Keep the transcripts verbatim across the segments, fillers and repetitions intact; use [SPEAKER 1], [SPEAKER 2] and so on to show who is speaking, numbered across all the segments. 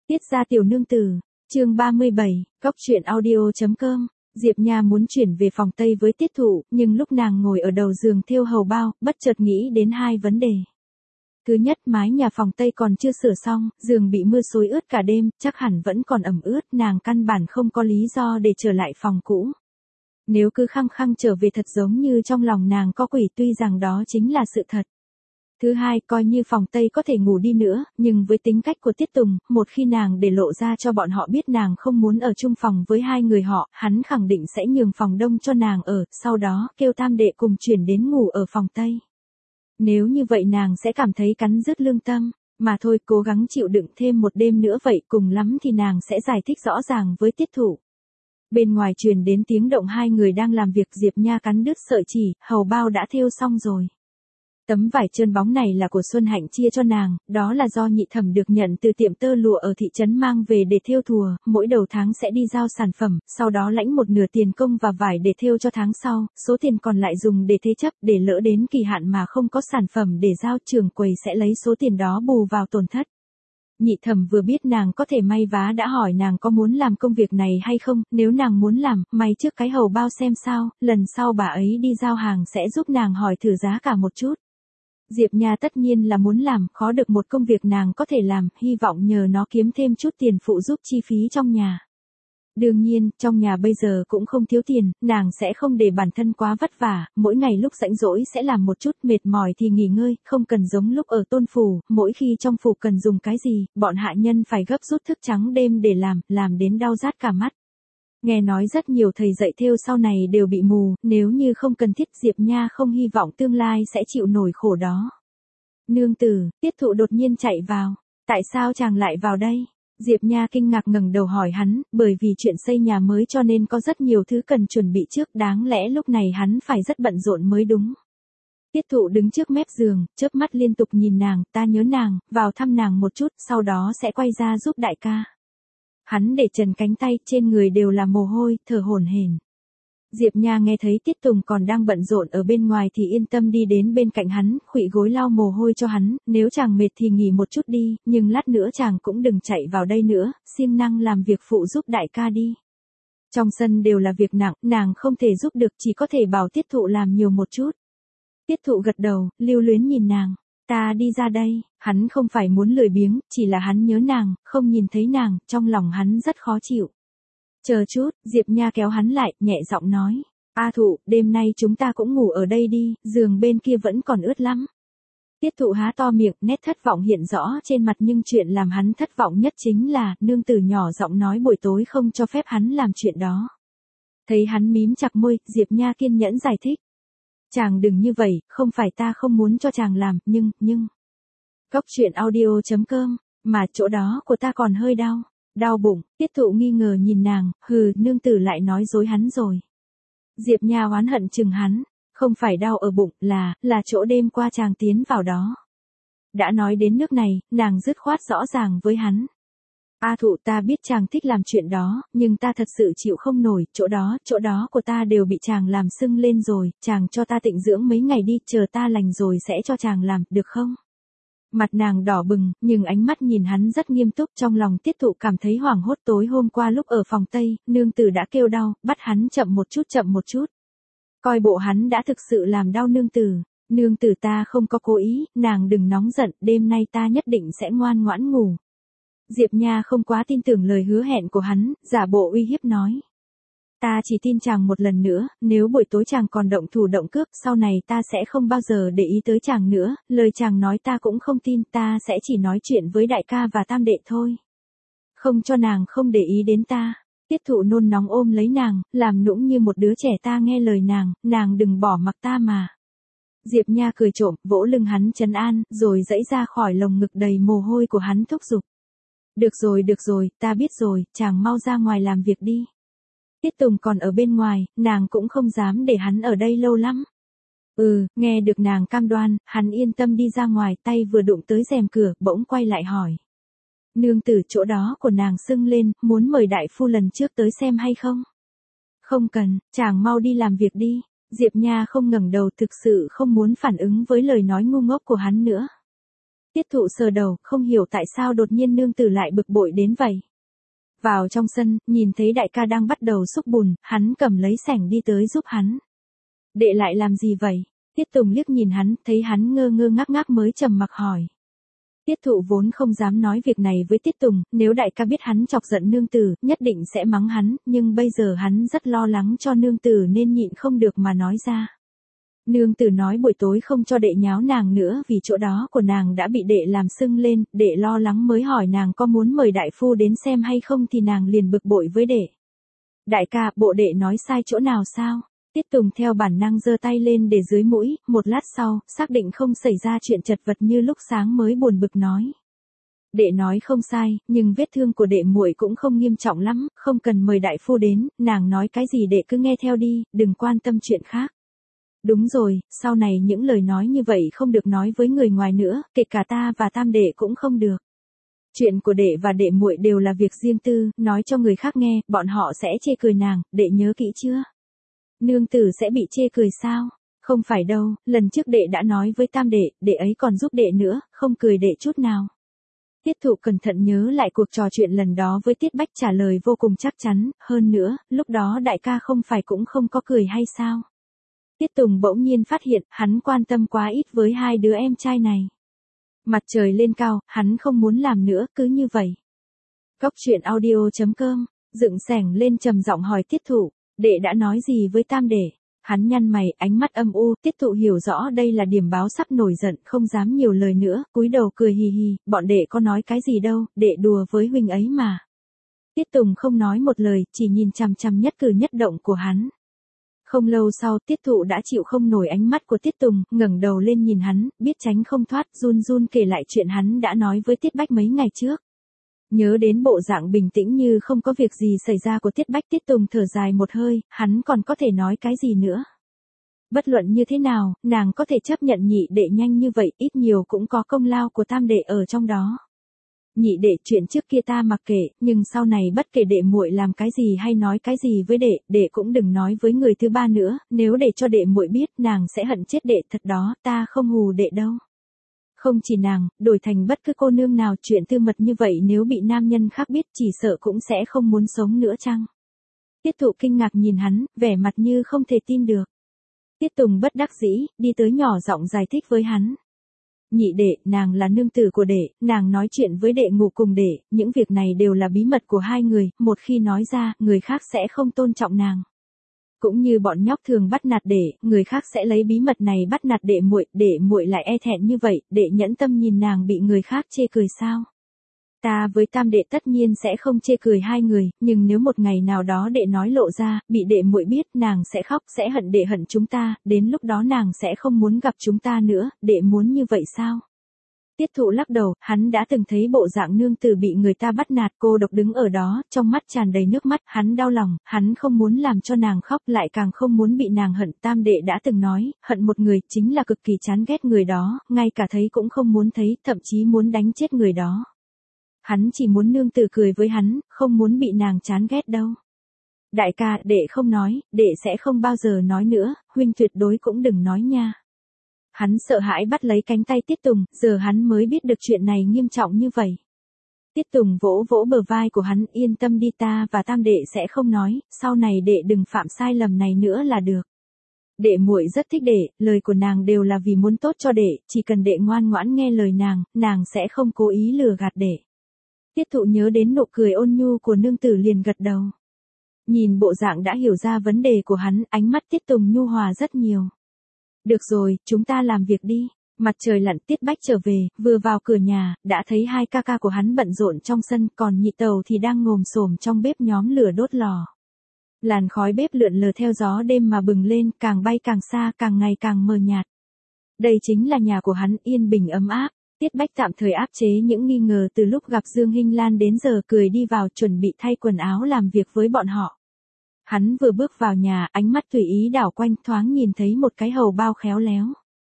[SPEAKER 1] Tiết gia tiểu nương tử, chương ba mươi bảy, cóc truyện audio.com. Diệp Nha muốn chuyển về phòng Tây với Tiết Thụ, nhưng lúc nàng ngồi ở đầu giường thêu hầu bao, bất chợt nghĩ đến hai vấn đề. Thứ nhất, mái nhà phòng Tây còn chưa sửa xong, giường bị mưa xối ướt cả đêm, chắc hẳn vẫn còn ẩm ướt, nàng căn bản không có lý do để trở lại phòng cũ. Nếu cứ khăng khăng trở về thật giống như trong lòng nàng có quỷ, tuy rằng đó chính là sự thật. Thứ hai, coi như phòng Tây có thể ngủ đi nữa, nhưng với tính cách của Tiết Tùng, một khi nàng để lộ ra cho bọn họ biết nàng không muốn ở chung phòng với hai người họ, hắn khẳng định sẽ nhường phòng Đông cho nàng ở, sau đó kêu tam đệ cùng chuyển đến ngủ ở phòng Tây. Nếu như vậy nàng sẽ cảm thấy cắn rứt lương tâm, mà thôi cố gắng chịu đựng thêm một đêm nữa vậy, cùng lắm thì nàng sẽ giải thích rõ ràng với Tiết Thụ. Bên ngoài truyền đến tiếng động hai người đang làm việc, Diệp Nha cắn đứt sợi chỉ, hầu bao đã thêu xong rồi. Tấm vải trơn bóng này là của Xuân Hạnh chia cho nàng, đó là do nhị thẩm được nhận từ tiệm tơ lụa ở thị trấn mang về để thêu thùa, mỗi đầu tháng sẽ đi giao sản phẩm, sau đó lãnh một nửa tiền công và vải để thêu cho tháng sau, số tiền còn lại dùng để thế chấp, để lỡ đến kỳ hạn mà không có sản phẩm để giao, trưởng quầy sẽ lấy số tiền đó bù vào tổn thất. Nhị thẩm vừa biết nàng có thể may vá đã hỏi nàng có muốn làm công việc này hay không, nếu nàng muốn làm, may trước cái hầu bao xem sao, lần sau bà ấy đi giao hàng sẽ giúp nàng hỏi thử giá cả một chút. Diệp Nha tất nhiên là muốn làm, khó được một công việc nàng có thể làm, hy vọng nhờ nó kiếm thêm chút tiền phụ giúp chi phí trong nhà. Đương nhiên, trong nhà bây giờ cũng không thiếu tiền, nàng sẽ không để bản thân quá vất vả, mỗi ngày lúc rảnh rỗi sẽ làm một chút, mệt mỏi thì nghỉ ngơi, không cần giống lúc ở Tôn Phủ, mỗi khi trong phủ cần dùng cái gì, bọn hạ nhân phải gấp rút thức trắng đêm để làm, làm đến đau rát cả mắt. Nghe nói rất nhiều thầy dạy thêu sau này đều bị mù, nếu như không cần thiết, Diệp Nha không hy vọng tương lai sẽ chịu nổi khổ đó. Nương tử, Tiết Thụ đột nhiên chạy vào. Tại sao chàng lại vào đây? Diệp Nha kinh ngạc ngẩng đầu hỏi hắn, bởi vì chuyện xây nhà mới cho nên có rất nhiều thứ cần chuẩn bị trước, đáng lẽ lúc này hắn phải rất bận rộn mới đúng. Tiết Thụ đứng trước mép giường, chớp mắt liên tục nhìn nàng, ta nhớ nàng, vào thăm nàng một chút, sau đó sẽ quay ra giúp đại ca. Hắn để trần cánh tay, trên người đều là mồ hôi, thở hổn hển. Diệp Nha nghe thấy Tiết Tùng còn đang bận rộn ở bên ngoài thì yên tâm đi đến bên cạnh hắn, khuỵu gối lau mồ hôi cho hắn, nếu chàng mệt thì nghỉ một chút đi, nhưng lát nữa chàng cũng đừng chạy vào đây nữa, siêng năng làm việc phụ giúp đại ca đi. Trong sân đều là việc nặng, nàng không thể giúp được, chỉ có thể bảo Tiết Thụ làm nhiều một chút. Tiết Thụ gật đầu, lưu luyến nhìn nàng. Ta đi ra đây, hắn không phải muốn lười biếng, chỉ là hắn nhớ nàng, không nhìn thấy nàng, trong lòng hắn rất khó chịu. Chờ chút, Diệp Nha kéo hắn lại, nhẹ giọng nói. A Thụ, đêm nay chúng ta cũng ngủ ở đây đi, giường bên kia vẫn còn ướt lắm. Tiết Thụ há to miệng, nét thất vọng hiện rõ trên mặt, nhưng chuyện làm hắn thất vọng nhất chính là, nương tử nhỏ giọng nói buổi tối không cho phép hắn làm chuyện đó. Thấy hắn mím chặt môi, Diệp Nha kiên nhẫn giải thích. Chàng đừng như vậy, không phải ta không muốn cho chàng làm, nhưng, nhưng. Cóc truyện audio.com, mà chỗ đó của ta còn hơi đau. Đau bụng, Tiết Thụ nghi ngờ nhìn nàng, hừ, nương tử lại nói dối hắn rồi. Diệp Nha oán hận chừng hắn, không phải đau ở bụng, là, là chỗ đêm qua chàng tiến vào đó. Đã nói đến nước này, nàng dứt khoát rõ ràng với hắn. A Thụ, ta biết chàng thích làm chuyện đó, nhưng ta thật sự chịu không nổi, chỗ đó, chỗ đó của ta đều bị chàng làm sưng lên rồi, chàng cho ta tịnh dưỡng mấy ngày đi, chờ ta lành rồi sẽ cho chàng làm, được không? Mặt nàng đỏ bừng, nhưng ánh mắt nhìn hắn rất nghiêm túc, trong lòng Tiết Thụ cảm thấy hoảng hốt. Tối hôm qua lúc ở phòng Tây, nương tử đã kêu đau, bắt hắn chậm một chút chậm một chút. Coi bộ hắn đã thực sự làm đau nương tử. Nương tử ta không có cố ý, nàng đừng nóng giận, đêm nay ta nhất định sẽ ngoan ngoãn ngủ. Diệp Nha không quá tin tưởng lời hứa hẹn của hắn, giả bộ uy hiếp nói. Ta chỉ tin chàng một lần nữa, nếu buổi tối chàng còn động thủ động cước, sau này ta sẽ không bao giờ để ý tới chàng nữa, lời chàng nói ta cũng không tin, ta sẽ chỉ nói chuyện với đại ca và tam đệ thôi. Không cho nàng không để ý đến ta. Tiết Thụ nôn nóng ôm lấy nàng, làm nũng như một đứa trẻ, ta nghe lời nàng, nàng đừng bỏ mặc ta mà. Diệp Nha cười trộm, vỗ lưng hắn trấn an, rồi dãy ra khỏi lồng ngực đầy mồ hôi của hắn thúc giục. Được rồi được rồi, ta biết rồi, chàng mau ra ngoài làm việc đi. Tiết Tùng còn ở bên ngoài, nàng cũng không dám để hắn ở đây lâu lắm. Ừ, nghe được nàng cam đoan, hắn yên tâm đi ra ngoài, tay vừa đụng tới rèm cửa, bỗng quay lại hỏi. Nương tử, chỗ đó của nàng sưng lên, muốn mời đại phu lần trước tới xem hay không? Không cần, chàng mau đi làm việc đi. Diệp Nha không ngẩng đầu, thực sự không muốn phản ứng với lời nói ngu ngốc của hắn nữa. Tiết thụ sờ đầu, không hiểu tại sao đột nhiên nương tử lại bực bội đến vậy. Vào trong sân, nhìn thấy đại ca đang bắt đầu xúc bùn, hắn cầm lấy sẻng đi tới giúp hắn. Đệ lại làm gì vậy? Tiết Tùng liếc nhìn hắn, thấy hắn ngơ ngơ ngác ngác mới trầm mặc hỏi. Tiết thụ vốn không dám nói việc này với Tiết Tùng, nếu đại ca biết hắn chọc giận nương tử, nhất định sẽ mắng hắn, nhưng bây giờ hắn rất lo lắng cho nương tử nên nhịn không được mà nói ra. Nương tử nói buổi tối không cho đệ nháo nàng nữa vì chỗ đó của nàng đã bị đệ làm sưng lên, đệ lo lắng mới hỏi nàng có muốn mời đại phu đến xem hay không thì nàng liền bực bội với đệ. Đại ca, bộ đệ nói sai chỗ nào sao? Tiết Tùng theo bản năng giơ tay lên để dưới mũi, một lát sau, xác định không xảy ra chuyện chật vật như lúc sáng mới buồn bực nói. Đệ nói không sai, nhưng vết thương của đệ muội cũng không nghiêm trọng lắm, không cần mời đại phu đến, nàng nói cái gì đệ cứ nghe theo đi, đừng quan tâm chuyện khác. Đúng rồi, sau này những lời nói như vậy không được nói với người ngoài nữa, kể cả ta và tam đệ cũng không được. Chuyện của đệ và đệ muội đều là việc riêng tư, nói cho người khác nghe, bọn họ sẽ chê cười nàng, đệ nhớ kỹ chưa? Nương tử sẽ bị chê cười sao? Không phải đâu, lần trước đệ đã nói với tam đệ, đệ ấy còn giúp đệ nữa, không cười đệ chút nào. Tiết thụ cẩn thận nhớ lại cuộc trò chuyện lần đó với Tiết Bách trả lời vô cùng chắc chắn, hơn nữa, lúc đó đại ca không phải cũng không có cười hay sao? Tiết Tùng bỗng nhiên phát hiện, hắn quan tâm quá ít với hai đứa em trai này. Mặt trời lên cao, hắn không muốn làm nữa, cứ như vậy. Góc truyện audio chấm com, dựng sẻng lên trầm giọng hỏi Tiết thụ, đệ đã nói gì với tam đệ? Hắn nhăn mày, ánh mắt âm u, Tiết thụ hiểu rõ đây là điểm báo sắp nổi giận, không dám nhiều lời nữa, cúi đầu cười hì hì, bọn đệ có nói cái gì đâu, đệ đùa với huynh ấy mà. Tiết Tùng không nói một lời, chỉ nhìn chằm chằm nhất cử nhất động của hắn. Không lâu sau, Tiết thụ đã chịu không nổi ánh mắt của Tiết Tùng, ngẩng đầu lên nhìn hắn, biết tránh không thoát, run run kể lại chuyện hắn đã nói với Tiết Bách mấy ngày trước. Nhớ đến bộ dạng bình tĩnh như không có việc gì xảy ra của Tiết Bách, Tiết Tùng thở dài một hơi, hắn còn có thể nói cái gì nữa. Bất luận như thế nào, nàng có thể chấp nhận nhị đệ nhanh như vậy, ít nhiều cũng có công lao của tam đệ ở trong đó. Nhị đệ, chuyện trước kia ta mặc kệ, nhưng sau này bất kể đệ muội làm cái gì hay nói cái gì với đệ, đệ cũng đừng nói với người thứ ba nữa, nếu để cho đệ muội biết, nàng sẽ hận chết đệ thật đó, ta không hù đệ đâu. Không chỉ nàng, đổi thành bất cứ cô nương nào, chuyện tư mật như vậy nếu bị nam nhân khác biết chỉ sợ cũng sẽ không muốn sống nữa chăng? Tiết thụ kinh ngạc nhìn hắn, vẻ mặt như không thể tin được. Tiết Tùng bất đắc dĩ, đi tới nhỏ giọng giải thích với hắn. Nhị đệ, nàng là nương tử của đệ, nàng nói chuyện với đệ ngủ cùng đệ, những việc này đều là bí mật của hai người, một khi nói ra, người khác sẽ không tôn trọng nàng. Cũng như bọn nhóc thường bắt nạt đệ, người khác sẽ lấy bí mật này bắt nạt đệ muội, đệ muội lại e thẹn như vậy, đệ nhẫn tâm nhìn nàng bị người khác chê cười sao? Ta với tam đệ tất nhiên sẽ không chê cười hai người, nhưng nếu một ngày nào đó đệ nói lộ ra, bị đệ muội biết, nàng sẽ khóc, sẽ hận đệ hận chúng ta, đến lúc đó nàng sẽ không muốn gặp chúng ta nữa, đệ muốn như vậy sao? Tiết thụ lắc đầu, hắn đã từng thấy bộ dạng nương tử bị người ta bắt nạt, cô độc đứng ở đó, trong mắt tràn đầy nước mắt, hắn đau lòng, hắn không muốn làm cho nàng khóc, lại càng không muốn bị nàng hận. Tam đệ đã từng nói, hận một người chính là cực kỳ chán ghét người đó, ngay cả thấy cũng không muốn thấy, thậm chí muốn đánh chết người đó. Hắn chỉ muốn nương tử cười với hắn, không muốn bị nàng chán ghét đâu. Đại ca, đệ không nói, đệ sẽ không bao giờ nói nữa, huynh tuyệt đối cũng đừng nói nha. Hắn sợ hãi bắt lấy cánh tay Tiết Tùng, giờ hắn mới biết được chuyện này nghiêm trọng như vậy. Tiết Tùng vỗ vỗ bờ vai của hắn, yên tâm đi, ta và tam đệ sẽ không nói, sau này đệ đừng phạm sai lầm này nữa là được. Đệ muội rất thích đệ, lời của nàng đều là vì muốn tốt cho đệ, chỉ cần đệ ngoan ngoãn nghe lời nàng, nàng sẽ không cố ý lừa gạt đệ. Tiết thụ nhớ đến nụ cười ôn nhu của nương tử liền gật đầu. Nhìn bộ dạng đã hiểu ra vấn đề của hắn, ánh mắt Tiết Tùng nhu hòa rất nhiều. Được rồi, chúng ta làm việc đi. Mặt trời lặn, Tiết Bách trở về, vừa vào cửa nhà, đã thấy hai ca ca của hắn bận rộn trong sân, còn nhị tàu thì đang ngồm xổm trong bếp nhóm lửa đốt lò. Làn khói bếp lượn lờ theo gió đêm mà bừng lên, càng bay càng xa, càng ngày càng mờ nhạt. Đây chính là nhà của hắn, yên bình ấm áp. Tiết Bách tạm thời áp chế những nghi ngờ từ lúc gặp Dương Hinh Lan đến giờ, cười đi vào chuẩn bị thay quần áo làm việc với bọn họ. Hắn vừa bước vào nhà, ánh mắt tùy ý đảo quanh, thoáng nhìn thấy một cái hầu bao khéo léo.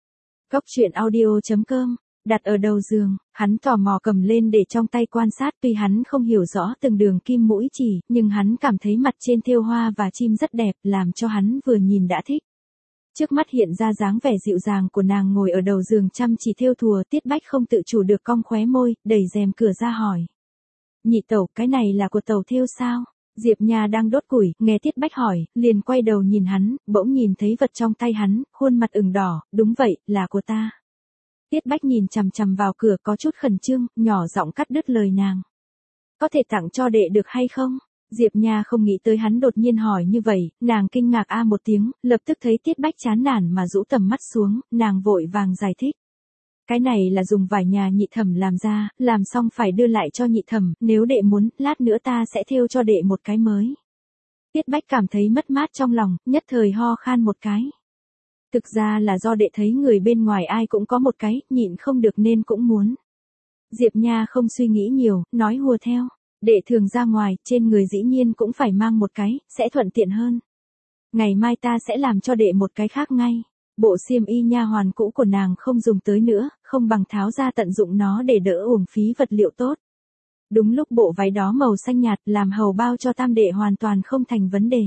[SPEAKER 1] Góc truyện audio chấm com, đặt ở đầu giường, hắn tò mò cầm lên để trong tay quan sát, tuy hắn không hiểu rõ từng đường kim mũi chỉ, nhưng hắn cảm thấy mặt trên thêu hoa và chim rất đẹp, làm cho hắn vừa nhìn đã thích. Trước mắt hiện ra dáng vẻ dịu dàng của nàng ngồi ở đầu giường chăm chỉ thêu thùa, Tiết Bách không tự chủ được cong khóe môi, đẩy rèm cửa ra hỏi. Nhị tẩu, cái này là của tẩu thêu sao? Diệp Nha đang đốt củi, nghe Tiết Bách hỏi, liền quay đầu nhìn hắn, bỗng nhìn thấy vật trong tay hắn, khuôn mặt ửng đỏ, đúng vậy, là của ta. Tiết Bách nhìn chằm chằm vào cửa có chút khẩn trương, nhỏ giọng cắt đứt lời nàng. Có thể tặng cho đệ được hay không? Diệp Nha không nghĩ tới hắn đột nhiên hỏi như vậy, nàng kinh ngạc a một tiếng, lập tức thấy Tiết Bách chán nản mà rũ tầm mắt xuống, nàng vội vàng giải thích. Cái này là dùng vải nhà nhị thẩm làm ra, làm xong phải đưa lại cho nhị thẩm, nếu đệ muốn, lát nữa ta sẽ thêu cho đệ một cái mới. Tiết Bách cảm thấy mất mát trong lòng, nhất thời ho khan một cái. Thực ra là do đệ thấy người bên ngoài ai cũng có một cái, nhịn không được nên cũng muốn. Diệp Nha không suy nghĩ nhiều, nói hùa theo. Đệ thường ra ngoài, trên người dĩ nhiên cũng phải mang một cái, sẽ thuận tiện hơn. Ngày mai ta sẽ làm cho đệ một cái khác ngay. Bộ xiêm y nha hoàn cũ của nàng không dùng tới nữa, không bằng tháo ra tận dụng nó để đỡ uổng phí vật liệu tốt. Đúng lúc bộ váy đó màu xanh nhạt làm hầu bao cho tam đệ hoàn toàn không thành vấn đề.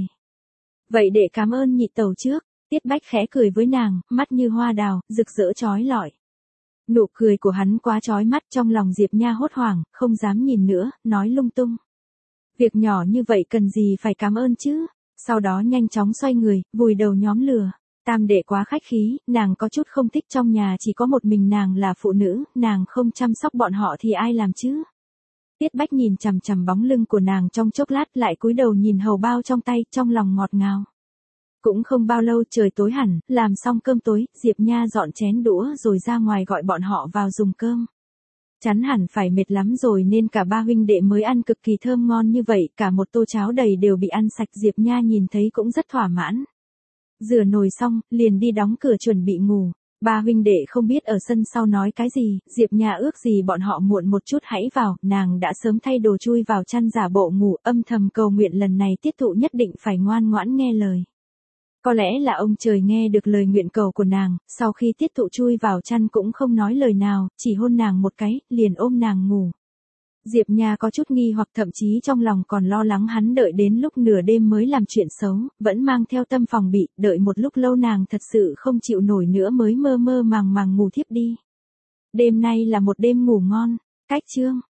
[SPEAKER 1] Vậy đệ cảm ơn nhị tẩu trước. Tiết Bách khẽ cười với nàng, mắt như hoa đào, rực rỡ chói lọi. Nụ cười của hắn quá chói mắt, trong lòng Diệp Nha hốt hoảng, không dám nhìn nữa, nói lung tung. Việc nhỏ như vậy cần gì phải cảm ơn chứ? Sau đó nhanh chóng xoay người, vùi đầu nhóm lửa. Tam đệ quá khách khí, nàng có chút không thích, trong nhà chỉ có một mình nàng là phụ nữ, nàng không chăm sóc bọn họ thì ai làm chứ? Tiết Bách nhìn chằm chằm bóng lưng của nàng trong chốc lát, lại cúi đầu nhìn hầu bao trong tay, trong lòng ngọt ngào. Cũng không bao lâu trời tối hẳn, làm xong cơm tối, Diệp Nha dọn chén đũa rồi ra ngoài gọi bọn họ vào dùng cơm. Chắn hẳn phải mệt lắm rồi nên cả ba huynh đệ mới ăn cực kỳ thơm ngon như vậy, cả một tô cháo đầy đều bị ăn sạch. Diệp Nha nhìn thấy cũng rất thỏa mãn. Rửa nồi xong, liền đi đóng cửa chuẩn bị ngủ. Ba huynh đệ không biết ở sân sau nói cái gì, Diệp Nha ước gì bọn họ muộn một chút hãy vào, nàng đã sớm thay đồ chui vào chăn giả bộ ngủ, âm thầm cầu nguyện lần này Tiết Thụ nhất định phải ngoan ngoãn nghe lời. Có lẽ là ông trời nghe được lời nguyện cầu của nàng, sau khi Tiết Thụ chui vào chăn cũng không nói lời nào, chỉ hôn nàng một cái, liền ôm nàng ngủ. Diệp Nha có chút nghi hoặc, thậm chí trong lòng còn lo lắng hắn đợi đến lúc nửa đêm mới làm chuyện xấu, vẫn mang theo tâm phòng bị, đợi một lúc lâu nàng thật sự không chịu nổi nữa mới mơ mơ màng màng ngủ thiếp đi. Đêm nay là một đêm ngủ ngon. Cách chương